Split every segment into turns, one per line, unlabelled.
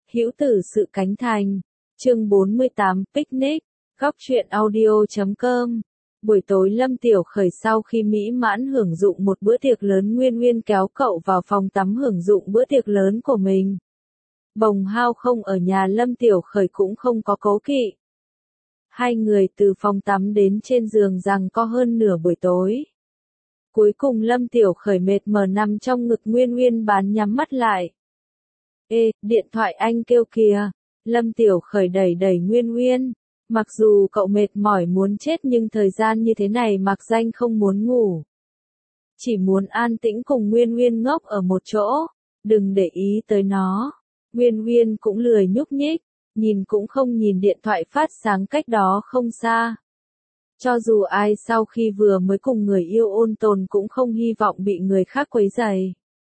Hữu tử sự cánh thành. Chương 48, Picnic. Góc truyện audio.com. Buổi tối Lâm Tiểu Khởi sau khi mỹ mãn hưởng dụng một bữa tiệc lớn, Nguyên Nguyên kéo cậu vào phòng tắm hưởng dụng bữa tiệc lớn của mình. Bồng Hao không ở nhà, Lâm Tiểu Khởi cũng không có cố kỵ. Hai người từ phòng tắm đến trên giường giằng co hơn nửa buổi tối. Cuối cùng Lâm Tiểu Khởi mệt mỏi nằm trong ngực Nguyên Nguyên bán nhắm mắt lại. Ê, điện thoại anh kêu kìa. Lâm Tiểu Khởi đẩy đẩy Nguyên Nguyên. Mặc dù cậu mệt mỏi muốn chết nhưng thời gian như thế này mặc danh không muốn ngủ. Chỉ muốn an tĩnh cùng Nguyên Nguyên ngốc ở một chỗ, đừng để ý tới nó. Nguyên Nguyên cũng lười nhúc nhích, nhìn cũng không nhìn điện thoại phát sáng cách đó không xa. Cho dù ai sau khi vừa mới cùng người yêu ôn tồn cũng không hy vọng bị người khác quấy rầy.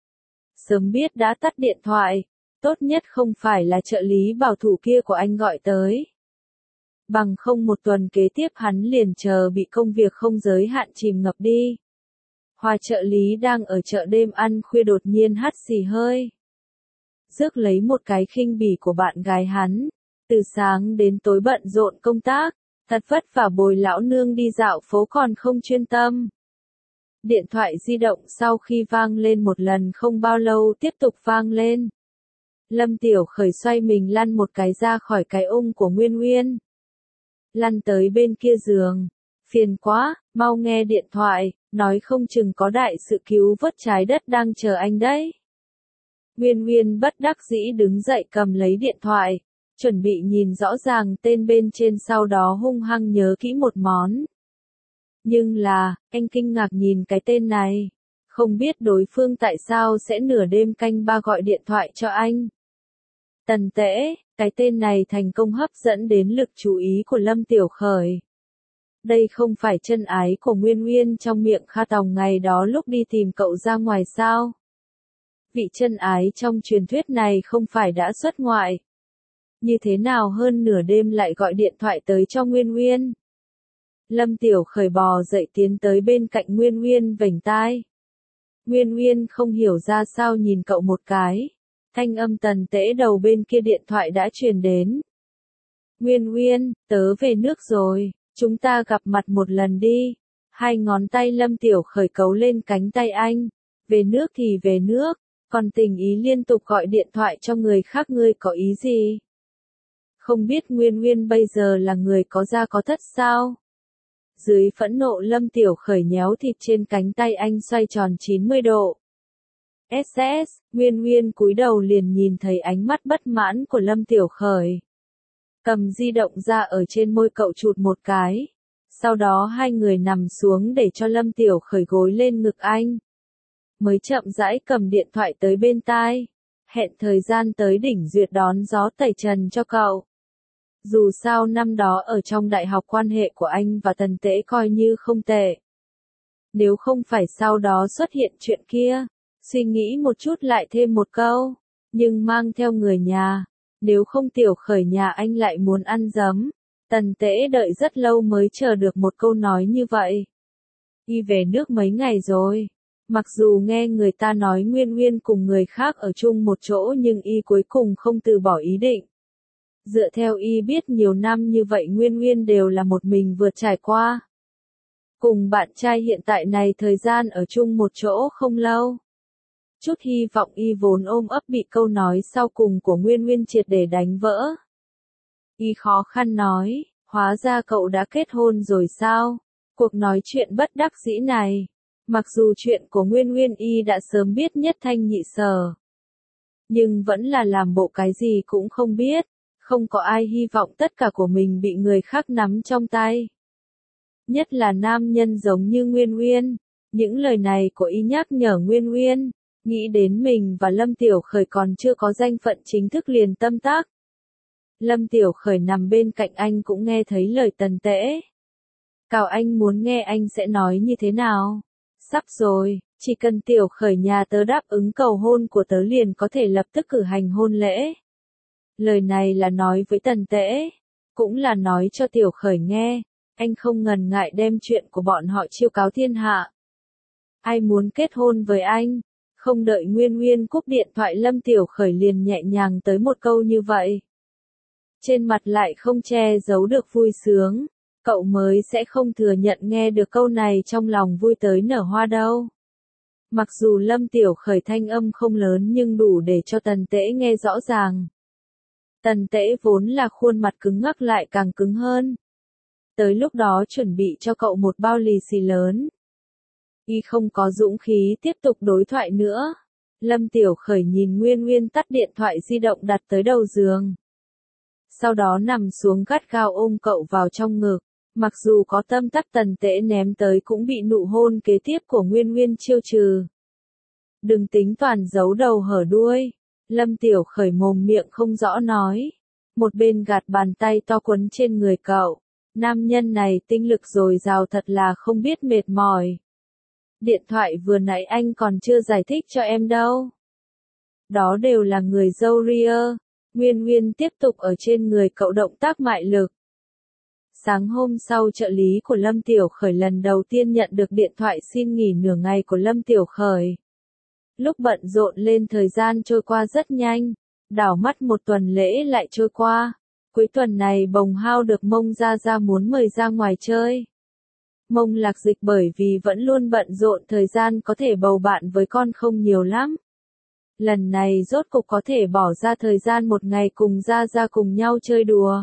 Sớm biết đã tắt điện thoại, tốt nhất không phải là trợ lý bảo thủ kia của anh gọi tới. Bằng không một tuần kế tiếp hắn liền chờ bị công việc không giới hạn chìm ngập đi. Hoa trợ lý đang ở chợ đêm ăn khuya đột nhiên hắt xì hơi. Rước lấy một cái khinh bỉ của bạn gái hắn. Từ sáng đến tối bận rộn công tác, thật vất vả bồi lão nương đi dạo phố còn không chuyên tâm. Điện thoại di động sau khi vang lên một lần không bao lâu tiếp tục vang lên. Lâm Tiểu Khởi xoay mình lăn một cái ra khỏi cái ôm của Nguyên Nguyên. Lăn tới bên kia giường. Phiền quá, mau nghe điện thoại, nói không chừng có đại sự cứu vớt trái đất đang chờ anh đấy. Nguyên Nguyên bất đắc dĩ đứng dậy cầm lấy điện thoại, chuẩn bị nhìn rõ ràng tên bên trên sau đó hung hăng nhớ kỹ một món. Nhưng là, anh kinh ngạc nhìn cái tên này, không biết đối phương tại sao sẽ nửa đêm canh ba gọi điện thoại cho anh. Tần Tễ, cái tên này thành công hấp dẫn đến lực chú ý của Lâm Tiểu Khởi. Đây không phải chân ái của Nguyên Nguyên trong miệng Kha Tòng ngày đó lúc đi tìm cậu ra ngoài sao? Vị chân ái trong truyền thuyết này không phải đã xuất ngoại. Như thế nào hơn nửa đêm lại gọi điện thoại tới cho Nguyên Nguyên? Lâm Tiểu Khởi bò dậy tiến tới bên cạnh Nguyên Nguyên vểnh tai. Nguyên Nguyên không hiểu ra sao nhìn cậu một cái. Thanh âm Tần Tễ đầu bên kia điện thoại đã truyền đến. Nguyên Nguyên, tớ về nước rồi, chúng ta gặp mặt một lần đi. Hai ngón tay Lâm Tiểu Khởi cấu lên cánh tay anh. Về nước thì về nước, còn tình ý liên tục gọi điện thoại cho người khác ngươi có ý gì? Không biết Nguyên Nguyên bây giờ là người có gia có thất sao? Dưới phẫn nộ Lâm Tiểu Khởi nhéo thịt trên cánh tay anh xoay tròn 90 độ. SS, Nguyên Nguyên cúi đầu liền nhìn thấy ánh mắt bất mãn của Lâm Tiểu Khởi. Cầm di động ra ở trên môi cậu chụt một cái. Sau đó hai người nằm xuống để cho Lâm Tiểu Khởi gối lên ngực anh. Mới chậm rãi cầm điện thoại tới bên tai. Hẹn thời gian tới đỉnh duyệt đón gió tẩy trần cho cậu. Dù sao năm đó ở trong đại học quan hệ của anh và Tần Tễ coi như không tệ. Nếu không phải sau đó xuất hiện chuyện kia, suy nghĩ một chút lại thêm một câu, nhưng mang theo người nhà, nếu không Tiểu Khởi nhà anh lại muốn ăn giấm. Tần Tễ đợi rất lâu mới chờ được một câu nói như vậy. Y về nước mấy ngày rồi. Mặc dù nghe người ta nói Nguyên Nguyên cùng người khác ở chung một chỗ nhưng Y cuối cùng không từ bỏ ý định. Dựa theo Y biết nhiều năm như vậy Nguyên Nguyên đều là một mình vượt trải qua. Cùng bạn trai hiện tại này thời gian ở chung một chỗ không lâu. Chút hy vọng Y vốn ôm ấp bị câu nói sau cùng của Nguyên Nguyên triệt để đánh vỡ. Y khó khăn nói, hóa ra cậu đã kết hôn rồi sao? Cuộc nói chuyện bất đắc dĩ này. Mặc dù chuyện của Nguyên Nguyên Y đã sớm biết nhất thanh nhị sở. Nhưng vẫn là làm bộ cái gì cũng không biết. Không có ai hy vọng tất cả của mình bị người khác nắm trong tay. Nhất là nam nhân giống như Nguyên Nguyên. Những lời này của Y nhắc nhở Nguyên Nguyên. Nghĩ đến mình và Lâm Tiểu Khởi còn chưa có danh phận chính thức liền tâm tác. Lâm Tiểu Khởi nằm bên cạnh anh cũng nghe thấy lời Tần Tễ. Cào anh muốn nghe anh sẽ nói như thế nào? Sắp rồi, chỉ cần Tiểu Khởi nhà tớ đáp ứng cầu hôn của tớ liền có thể lập tức cử hành hôn lễ. Lời này là nói với Tần Tễ, cũng là nói cho Tiểu Khởi nghe, anh không ngần ngại đem chuyện của bọn họ chiêu cáo thiên hạ. Ai muốn kết hôn với anh? Không đợi Nguyên Nguyên cúp điện thoại Lâm Tiểu Khởi liền nhẹ nhàng tới một câu như vậy. Trên mặt lại không che giấu được vui sướng, cậu mới sẽ không thừa nhận nghe được câu này trong lòng vui tới nở hoa đâu. Mặc dù Lâm Tiểu Khởi thanh âm không lớn nhưng đủ để cho Tần Tễ nghe rõ ràng. Tần Tễ vốn là khuôn mặt cứng ngắc lại càng cứng hơn. Tới lúc đó chuẩn bị cho cậu một bao lì xì lớn. Y không có dũng khí tiếp tục đối thoại nữa. Lâm Tiểu Khởi nhìn Nguyên Nguyên tắt điện thoại di động đặt tới đầu giường. Sau đó nằm xuống gắt gao ôm cậu vào trong ngực. Mặc dù có tâm tắc Tần Tễ ném tới cũng bị nụ hôn kế tiếp của Nguyên Nguyên chiêu trừ. Đừng tính toàn giấu đầu hở đuôi. Lâm Tiểu Khởi mồm miệng không rõ nói. Một bên gạt bàn tay to quấn trên người cậu. Nam nhân này tinh lực dồi dào thật là không biết mệt mỏi. Điện thoại vừa nãy anh còn chưa giải thích cho em đâu. Đó đều là người dâu ria. Nguyên Nguyên tiếp tục ở trên người cậu động tác mại lực. Sáng hôm sau trợ lý của Lâm Tiểu Khởi lần đầu tiên nhận được điện thoại xin nghỉ nửa ngày của Lâm Tiểu Khởi. Lúc bận rộn lên thời gian trôi qua rất nhanh, đảo mắt một tuần lễ lại trôi qua. Cuối tuần này Bồng Hao được Mông Gia Gia muốn mời ra ngoài chơi. Mông Lạc Dịch bởi vì vẫn luôn bận rộn thời gian có thể bầu bạn với con không nhiều lắm. Lần này rốt cục có thể bỏ ra thời gian một ngày cùng Gia Gia cùng nhau chơi đùa.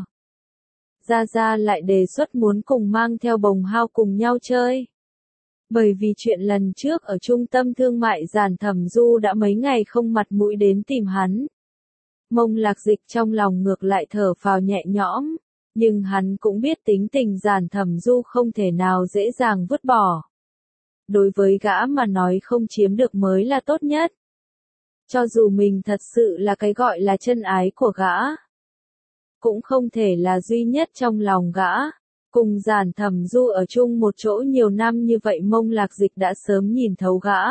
Gia Gia lại đề xuất muốn cùng mang theo Bồng Hao cùng nhau chơi. Bởi vì chuyện lần trước ở trung tâm thương mại Giản Thẩm Du đã mấy ngày không mặt mũi đến tìm hắn. Mông Lạc Dịch trong lòng ngược lại thở phào nhẹ nhõm, nhưng hắn cũng biết tính tình Giản Thẩm Du không thể nào dễ dàng vứt bỏ. Đối với gã mà nói không chiếm được mới là tốt nhất. Cho dù mình thật sự là cái gọi là chân ái của gã, cũng không thể là duy nhất trong lòng gã. Cùng Giản Thẩm Du ở chung một chỗ nhiều năm như vậy Mông Lạc Dịch đã sớm nhìn thấu gã.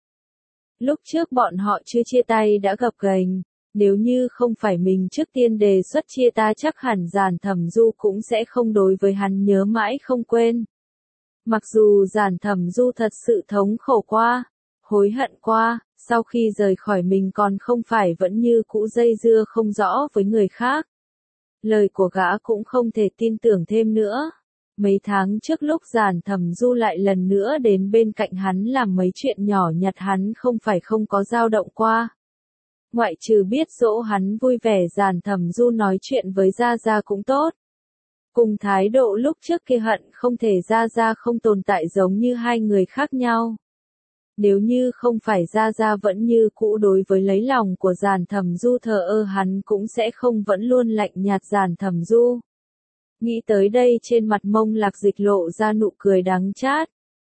Lúc trước bọn họ chưa chia tay đã gập ghềnh, nếu như không phải mình trước tiên đề xuất chia tay chắc hẳn Giản Thẩm Du cũng sẽ không đối với hắn nhớ mãi không quên. Mặc dù Giản Thẩm Du thật sự thống khổ qua, hối hận qua, sau khi rời khỏi mình còn không phải vẫn như cũ dây dưa không rõ với người khác. Lời của gã cũng không thể tin tưởng thêm nữa. Mấy tháng trước lúc Giản Thẩm Du lại lần nữa đến bên cạnh hắn làm mấy chuyện nhỏ nhặt hắn không phải không có dao động qua. Ngoại trừ biết dỗ hắn vui vẻ Giản Thẩm Du nói chuyện với Gia Gia cũng tốt. Cùng thái độ lúc trước kia hận không thể Gia Gia không tồn tại giống như hai người khác nhau. Nếu như không phải Gia Gia vẫn như cũ đối với lấy lòng của Giản Thẩm Du thờ ơ hắn cũng sẽ không vẫn luôn lạnh nhạt Giản Thẩm Du. Nghĩ tới đây trên mặt Mông Lạc Dịch lộ ra nụ cười đắng chát.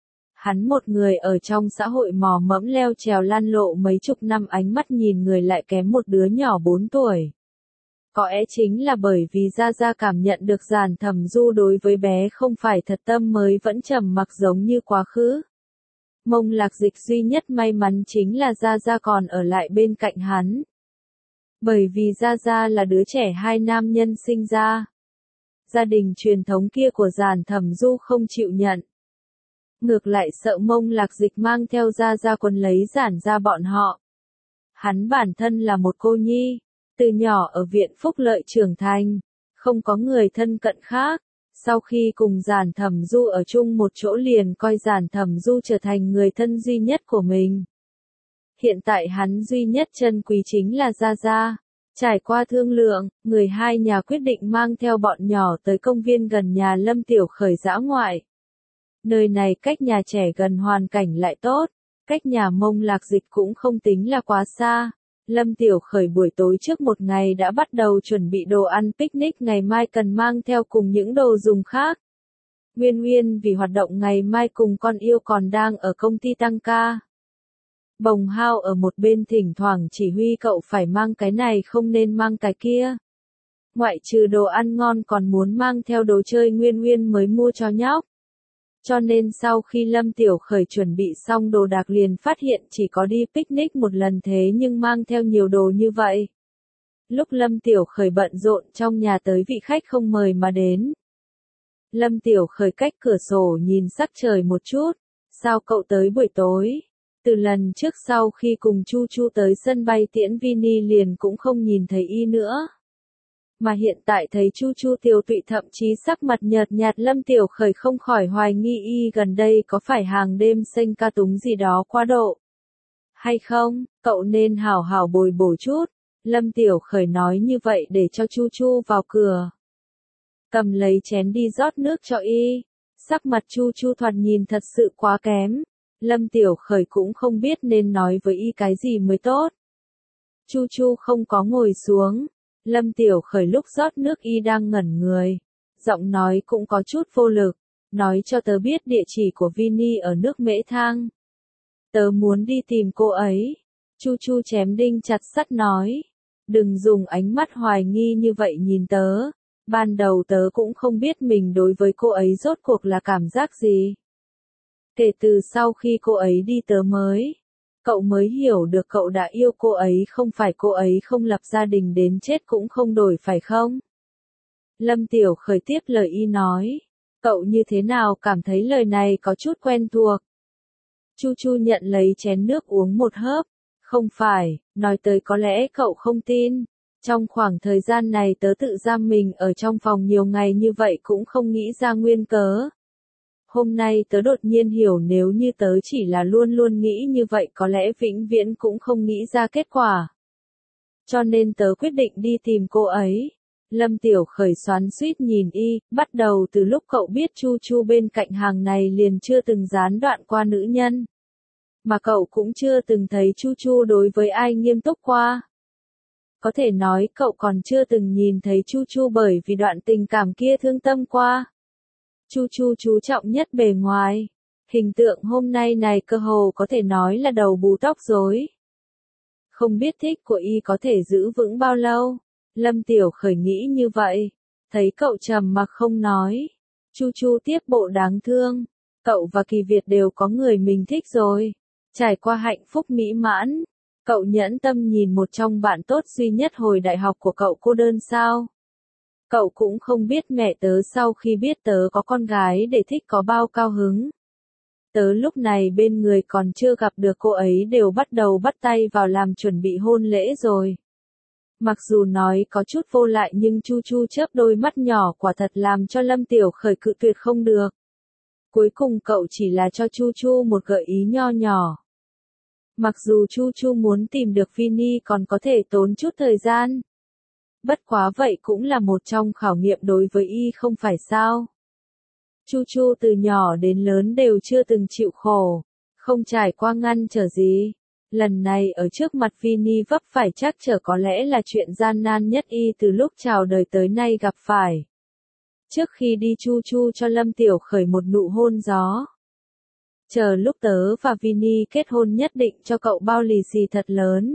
Hắn một người ở trong xã hội mò mẫm leo trèo lan lộ mấy chục năm ánh mắt nhìn người lại kém một đứa nhỏ 4 tuổi. Có lẽ chính là bởi vì Gia Gia cảm nhận được Giản Thẩm Du đối với bé không phải thật tâm mới vẫn trầm mặc giống như quá khứ. Mông Lạc Dịch duy nhất may mắn chính là Gia Gia còn ở lại bên cạnh hắn. Bởi vì Gia Gia là đứa trẻ hai nam nhân sinh ra. Gia đình truyền thống kia của Giản Thẩm Du không chịu nhận. Ngược lại sợ Mông Lạc Dịch mang theo Gia Gia quấn lấy Giản ra bọn họ. Hắn bản thân là một cô nhi, từ nhỏ ở viện phúc lợi trưởng thành, không có người thân cận khác. Sau khi cùng Giản Thẩm Du ở chung một chỗ liền coi Giản Thẩm Du trở thành người thân duy nhất của mình. Hiện tại hắn duy nhất chân quý chính là Gia Gia. Trải qua thương lượng, người hai nhà quyết định mang theo bọn nhỏ tới công viên gần nhà Lâm Tiểu Khởi dã ngoại. Nơi này cách nhà trẻ gần hoàn cảnh lại tốt, cách nhà Mông Lạc Dịch cũng không tính là quá xa. Lâm Tiểu Khởi buổi tối trước một ngày đã bắt đầu chuẩn bị đồ ăn picnic ngày mai cần mang theo cùng những đồ dùng khác. Nguyên Nguyên vì hoạt động ngày mai cùng con yêu còn đang ở công ty tăng ca. Bồng Hao ở một bên thỉnh thoảng chỉ huy cậu phải mang cái này không nên mang cái kia. Ngoại trừ đồ ăn ngon còn muốn mang theo đồ chơi Nguyên Nguyên mới mua cho nhóc. Cho nên sau khi Lâm Tiểu Khởi chuẩn bị xong đồ đạc liền phát hiện chỉ có đi picnic một lần thế nhưng mang theo nhiều đồ như vậy. Lúc Lâm Tiểu Khởi bận rộn trong nhà tới vị khách không mời mà đến. Lâm Tiểu Khởi cách cửa sổ nhìn sắc trời một chút, sao cậu tới buổi tối? Từ lần trước sau khi cùng Chu Chu tới sân bay tiễn Vini liền cũng không nhìn thấy y nữa. Mà hiện tại thấy Chu Chu tiều tụy thậm chí sắc mặt nhợt nhạt, Lâm Tiểu Khởi không khỏi hoài nghi y gần đây có phải hàng đêm xanh ca túng gì đó quá độ. Hay không, cậu nên hảo hảo bồi bổ chút. Lâm Tiểu Khởi nói như vậy để cho Chu Chu vào cửa. Cầm lấy chén đi rót nước cho y. Sắc mặt Chu Chu thoạt nhìn thật sự quá kém. Lâm Tiểu Khởi cũng không biết nên nói với y cái gì mới tốt. Chu Chu không có ngồi xuống. Lâm Tiểu Khởi lúc rót nước y đang ngẩn người. Giọng nói cũng có chút vô lực. Nói cho tớ biết địa chỉ của Vini ở nước Mễ Thang. Tớ muốn đi tìm cô ấy. Chu Chu chém đinh chặt sắt nói. Đừng dùng ánh mắt hoài nghi như vậy nhìn tớ. Ban đầu tớ cũng không biết mình đối với cô ấy rốt cuộc là cảm giác gì. Kể từ sau khi cô ấy đi tớ cậu mới hiểu được cậu đã yêu cô ấy, không phải cô ấy không lập gia đình đến chết cũng không đổi phải không? Lâm Tiểu Khởi tiếp lời y nói. Cậu như thế nào cảm thấy lời này có chút quen thuộc? Chu Chu nhận lấy chén nước uống một hớp. Không phải, nói tới có lẽ cậu không tin. Trong khoảng thời gian này tớ tự giam mình ở trong phòng nhiều ngày như vậy cũng không nghĩ ra nguyên cớ. Hôm nay tớ đột nhiên hiểu nếu như tớ chỉ là luôn luôn nghĩ như vậy có lẽ vĩnh viễn cũng không nghĩ ra kết quả. Cho nên tớ quyết định đi tìm cô ấy. Lâm Tiểu Khởi xoắn xuýt nhìn y, bắt đầu từ lúc cậu biết Chu Chu bên cạnh hàng này liền chưa từng gián đoạn qua nữ nhân. Mà cậu cũng chưa từng thấy Chu Chu đối với ai nghiêm túc qua. Có thể nói cậu còn chưa từng nhìn thấy Chu Chu bởi vì đoạn tình cảm kia thương tâm qua. Chu Chu chú trọng nhất bề ngoài. Hình tượng hôm nay này cơ hồ có thể nói là đầu bù tóc rối. Không biết thích của y có thể giữ vững bao lâu. Lâm Tiểu Khởi nghĩ như vậy. Thấy cậu trầm mặc không nói. Chu Chu tiếp bộ đáng thương. Cậu và Kỳ Việt đều có người mình thích rồi. Trải qua hạnh phúc mỹ mãn. Cậu nhẫn tâm nhìn một trong bạn tốt duy nhất hồi đại học của cậu cô đơn sao? Cậu cũng không biết mẹ tớ sau khi biết tớ có con gái để thích có bao cao hứng. Tớ lúc này bên người còn chưa gặp được cô ấy đều bắt đầu bắt tay vào làm chuẩn bị hôn lễ rồi. Mặc dù nói có chút vô lại nhưng Chu Chu chớp đôi mắt nhỏ quả thật làm cho Lâm Tiểu Khởi cự tuyệt không được. Cuối cùng cậu chỉ là cho Chu Chu một gợi ý nho nhỏ. Mặc dù Chu Chu muốn tìm được Vini còn có thể tốn chút thời gian. Bất quá vậy cũng là một trong khảo nghiệm đối với y không phải sao. Chu Chu từ nhỏ đến lớn đều chưa từng chịu khổ, không trải qua ngăn trở gì. Lần này ở trước mặt Vini vấp phải trắc trở có lẽ là chuyện gian nan nhất y từ lúc chào đời tới nay gặp phải. Trước khi đi Chu Chu cho Lâm Tiểu Khởi một nụ hôn gió. Chờ lúc tớ và Vini kết hôn nhất định cho cậu bao lì xì thật lớn.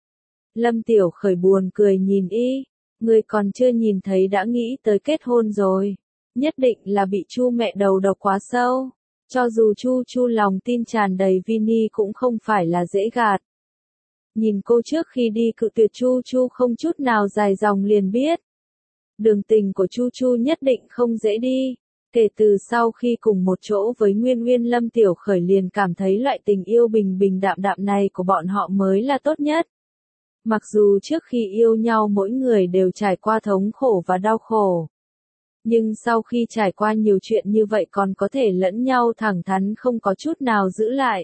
Lâm Tiểu Khởi buồn cười nhìn y. Người còn chưa nhìn thấy đã nghĩ tới kết hôn rồi. Nhất định là bị Chu mẹ đầu độc quá sâu. Cho dù Chu Chu lòng tin tràn đầy Vini cũng không phải là dễ gạt. Nhìn cô trước khi đi cự tuyệt Chu Chu không chút nào dài dòng liền biết. Đường tình của Chu Chu nhất định không dễ đi. Kể từ sau khi cùng một chỗ với Nguyên Nguyên, Lâm Tiểu Khởi liền cảm thấy loại tình yêu bình bình đạm đạm này của bọn họ mới là tốt nhất. Mặc dù trước khi yêu nhau mỗi người đều trải qua thống khổ và đau khổ. Nhưng sau khi trải qua nhiều chuyện như vậy còn có thể lẫn nhau thẳng thắn không có chút nào giữ lại.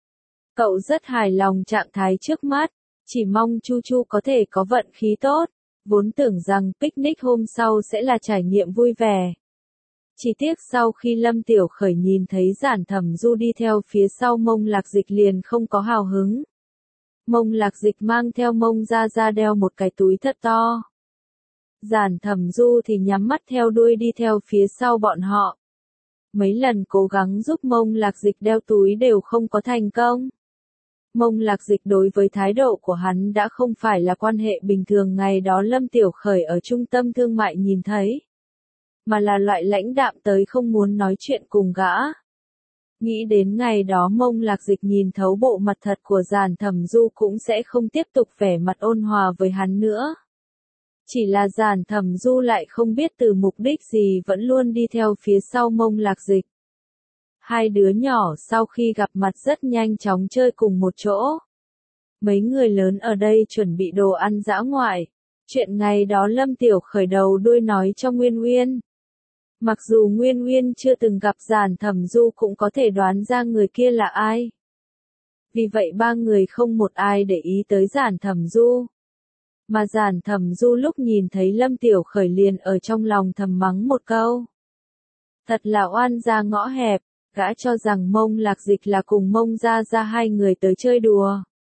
Cậu rất hài lòng trạng thái trước mắt, chỉ mong Chu Chu có thể có vận khí tốt. Vốn tưởng rằng picnic hôm sau sẽ là trải nghiệm vui vẻ. Chỉ tiếc sau khi Lâm Tiểu Khởi nhìn thấy Giản Thẩm Du đi theo phía sau Mông Lạc Dịch liền không có hào hứng. Mông Lạc Dịch mang theo Mông Ra đeo một cái túi thật to. Giản Thẩm Du thì nhắm mắt theo đuôi đi theo phía sau bọn họ. Mấy lần cố gắng giúp Mông Lạc Dịch đeo túi đều không có thành công. Mông Lạc Dịch đối với thái độ của hắn đã không phải là quan hệ bình thường ngày đó Lâm Tiểu Khởi ở trung tâm thương mại nhìn thấy. Mà là loại lãnh đạm tới không muốn nói chuyện cùng gã. Nghĩ đến ngày đó Mông Lạc Dịch nhìn thấu bộ mặt thật của Giản Thẩm Du cũng sẽ không tiếp tục vẻ mặt ôn hòa với hắn nữa. Chỉ là Giản Thẩm Du lại không biết từ mục đích gì vẫn luôn đi theo phía sau Mông Lạc Dịch. Hai đứa nhỏ sau khi gặp mặt rất nhanh chóng chơi cùng một chỗ. Mấy người lớn ở đây chuẩn bị đồ ăn dã ngoại. Chuyện ngày đó Lâm Tiểu Khởi đầu đuôi nói cho Nguyên Nguyên. Mặc dù Nguyên Nguyên chưa từng gặp Giản Thẩm Du cũng có thể đoán ra người kia là ai. Vì vậy ba người không một ai để ý tới Giản Thẩm Du. Mà Giản Thẩm Du lúc nhìn thấy Lâm Tiểu Khởi liền ở trong lòng thầm mắng một câu. Thật là oan gia ngõ hẹp, gã cho rằng Mông Lạc Dịch là cùng Mông Gia Gia hai người tới chơi đùa.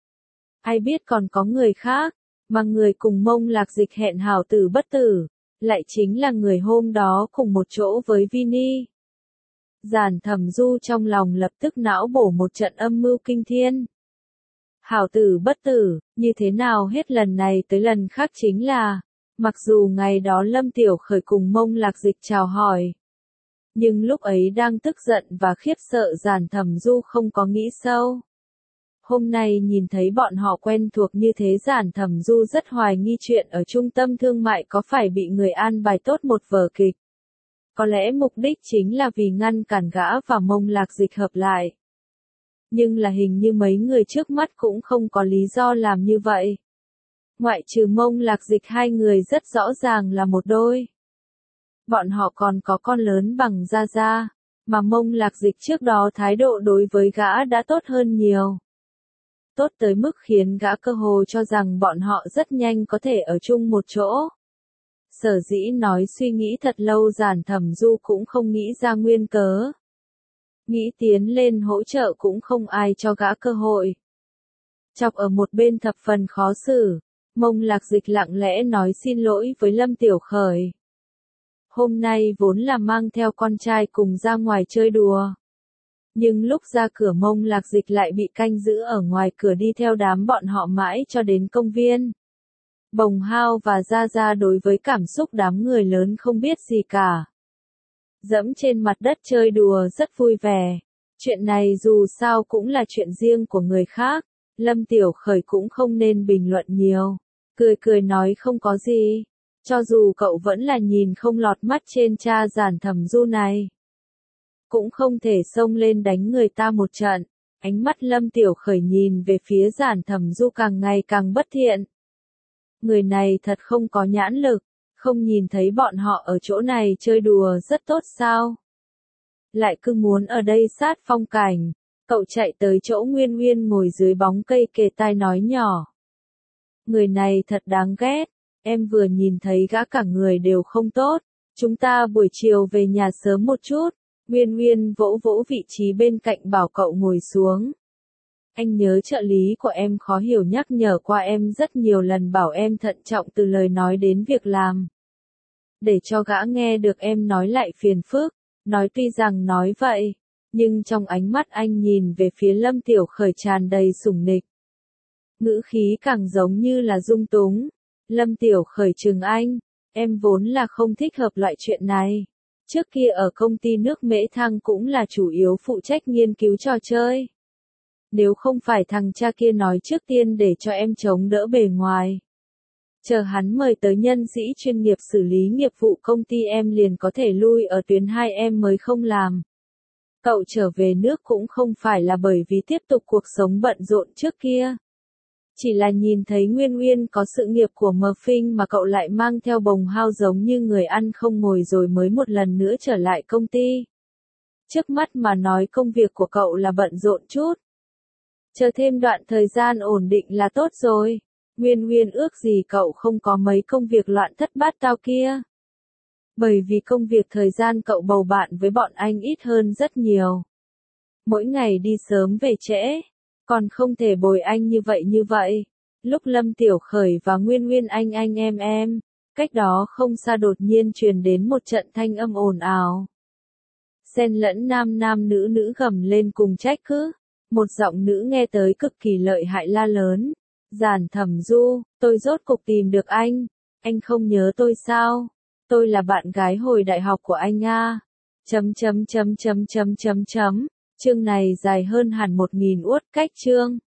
Ai biết còn có người khác, mà người cùng Mông Lạc Dịch hẹn hảo tử bất tử, lại chính là người hôm đó cùng một chỗ với Vini. Giản Thẩm Du trong lòng lập tức não bổ một trận âm mưu kinh thiên. Hảo tử bất tử, như thế nào hết lần này tới lần khác chính là, mặc dù ngày đó Lâm Tiểu Khởi cùng Mông Lạc Dịch chào hỏi. Nhưng lúc ấy đang tức giận và khiếp sợ Giản Thẩm Du không có nghĩ sâu. Hôm nay nhìn thấy bọn họ quen thuộc như thế Giản Thẩm Du rất hoài nghi chuyện ở trung tâm thương mại có phải bị người an bài tốt một vở kịch. Có lẽ mục đích chính là vì ngăn cản gã và Mông Lạc Dịch hợp lại. Nhưng là hình như mấy người trước mắt cũng không có lý do làm như vậy. Ngoại trừ Mông Lạc Dịch hai người rất rõ ràng là một đôi. Bọn họ còn có con lớn bằng Gia Gia, mà Mông Lạc Dịch trước đó thái độ đối với gã đã tốt hơn nhiều. Tốt tới mức khiến gã cơ hồ cho rằng bọn họ rất nhanh có thể ở chung một chỗ. Sở dĩ nói suy nghĩ thật lâu Giản Thẩm Du cũng không nghĩ ra nguyên cớ. Nghĩ tiến lên hỗ trợ cũng không ai cho gã cơ hội. Chọc ở một bên thập phần khó xử, Mông Lạc Dịch lặng lẽ nói xin lỗi với Lâm Tiểu Khởi. Hôm nay vốn là mang theo con trai cùng ra ngoài chơi đùa. Nhưng lúc ra cửa Mông Lạc Dịch lại bị canh giữ ở ngoài cửa đi theo đám bọn họ mãi cho đến công viên. Bồng Hao và Gia Gia đối với cảm xúc đám người lớn không biết gì cả. Dẫm trên mặt đất chơi đùa rất vui vẻ. Chuyện này dù sao cũng là chuyện riêng của người khác. Lâm Tiểu Khởi cũng không nên bình luận nhiều. Cười cười nói không có gì. Cho dù cậu vẫn là nhìn không lọt mắt trên cha Giản Thẩm Du này. Cũng không thể xông lên đánh người ta một trận. Ánh mắt Lâm Tiểu Khởi nhìn về phía Giản Thẩm Du càng ngày càng bất thiện. Người này thật không có nhãn lực, không nhìn thấy bọn họ ở chỗ này chơi đùa rất tốt sao? Lại cứ muốn ở đây sát phong cảnh. Cậu chạy tới chỗ Nguyên Nguyên ngồi dưới bóng cây kề tai nói nhỏ. Người này thật đáng ghét, em vừa nhìn thấy gã cả người đều không tốt. Chúng ta buổi chiều về nhà sớm một chút. Nguyên Nguyên vỗ vỗ vị trí bên cạnh bảo cậu ngồi xuống. Anh nhớ trợ lý của em khó hiểu nhắc nhở qua em rất nhiều lần bảo em thận trọng từ lời nói đến việc làm. Để cho gã nghe được em nói lại phiền phức, nói tuy rằng nói vậy, nhưng trong ánh mắt anh nhìn về phía Lâm Tiểu Khởi tràn đầy sủng nịch. Ngữ khí càng giống như là dung túng. Lâm Tiểu Khởi trừng anh, em vốn là không thích hợp loại chuyện này. Trước kia ở công ty nước Mễ Thăng cũng là chủ yếu phụ trách nghiên cứu trò chơi. Nếu không phải thằng cha kia nói trước tiên để cho em chống đỡ bề ngoài. Chờ hắn mời tới nhân sĩ chuyên nghiệp xử lý nghiệp vụ công ty em liền có thể lui ở tuyến 2 em mới không làm. Cậu trở về nước cũng không phải là bởi vì tiếp tục cuộc sống bận rộn trước kia. Chỉ là nhìn thấy Nguyên Nguyên có sự nghiệp của Murphy mà cậu lại mang theo Bồng Hao giống như người ăn không ngồi rồi mới một lần nữa trở lại công ty. Trước mắt mà nói công việc của cậu là bận rộn chút. Chờ thêm đoạn thời gian ổn định là tốt rồi. Nguyên Nguyên ước gì cậu không có mấy công việc loạn thất bát tao kia. Bởi vì công việc thời gian cậu bầu bạn với bọn anh ít hơn rất nhiều. Mỗi ngày đi sớm về trễ. Còn không thể bồi anh như vậy. Lúc Lâm Tiểu Khởi và Nguyên Nguyên anh em, cách đó không xa đột nhiên truyền đến một trận thanh âm ồn ào. Xen lẫn nam nữ gầm lên cùng trách cứ. Một giọng nữ nghe tới cực kỳ lợi hại la lớn. Giản Thẩm Du, tôi rốt cục tìm được anh không nhớ tôi sao? Tôi là bạn gái hồi đại học của anh a. Chương này dài hơn hẳn 1000 uất cách chương.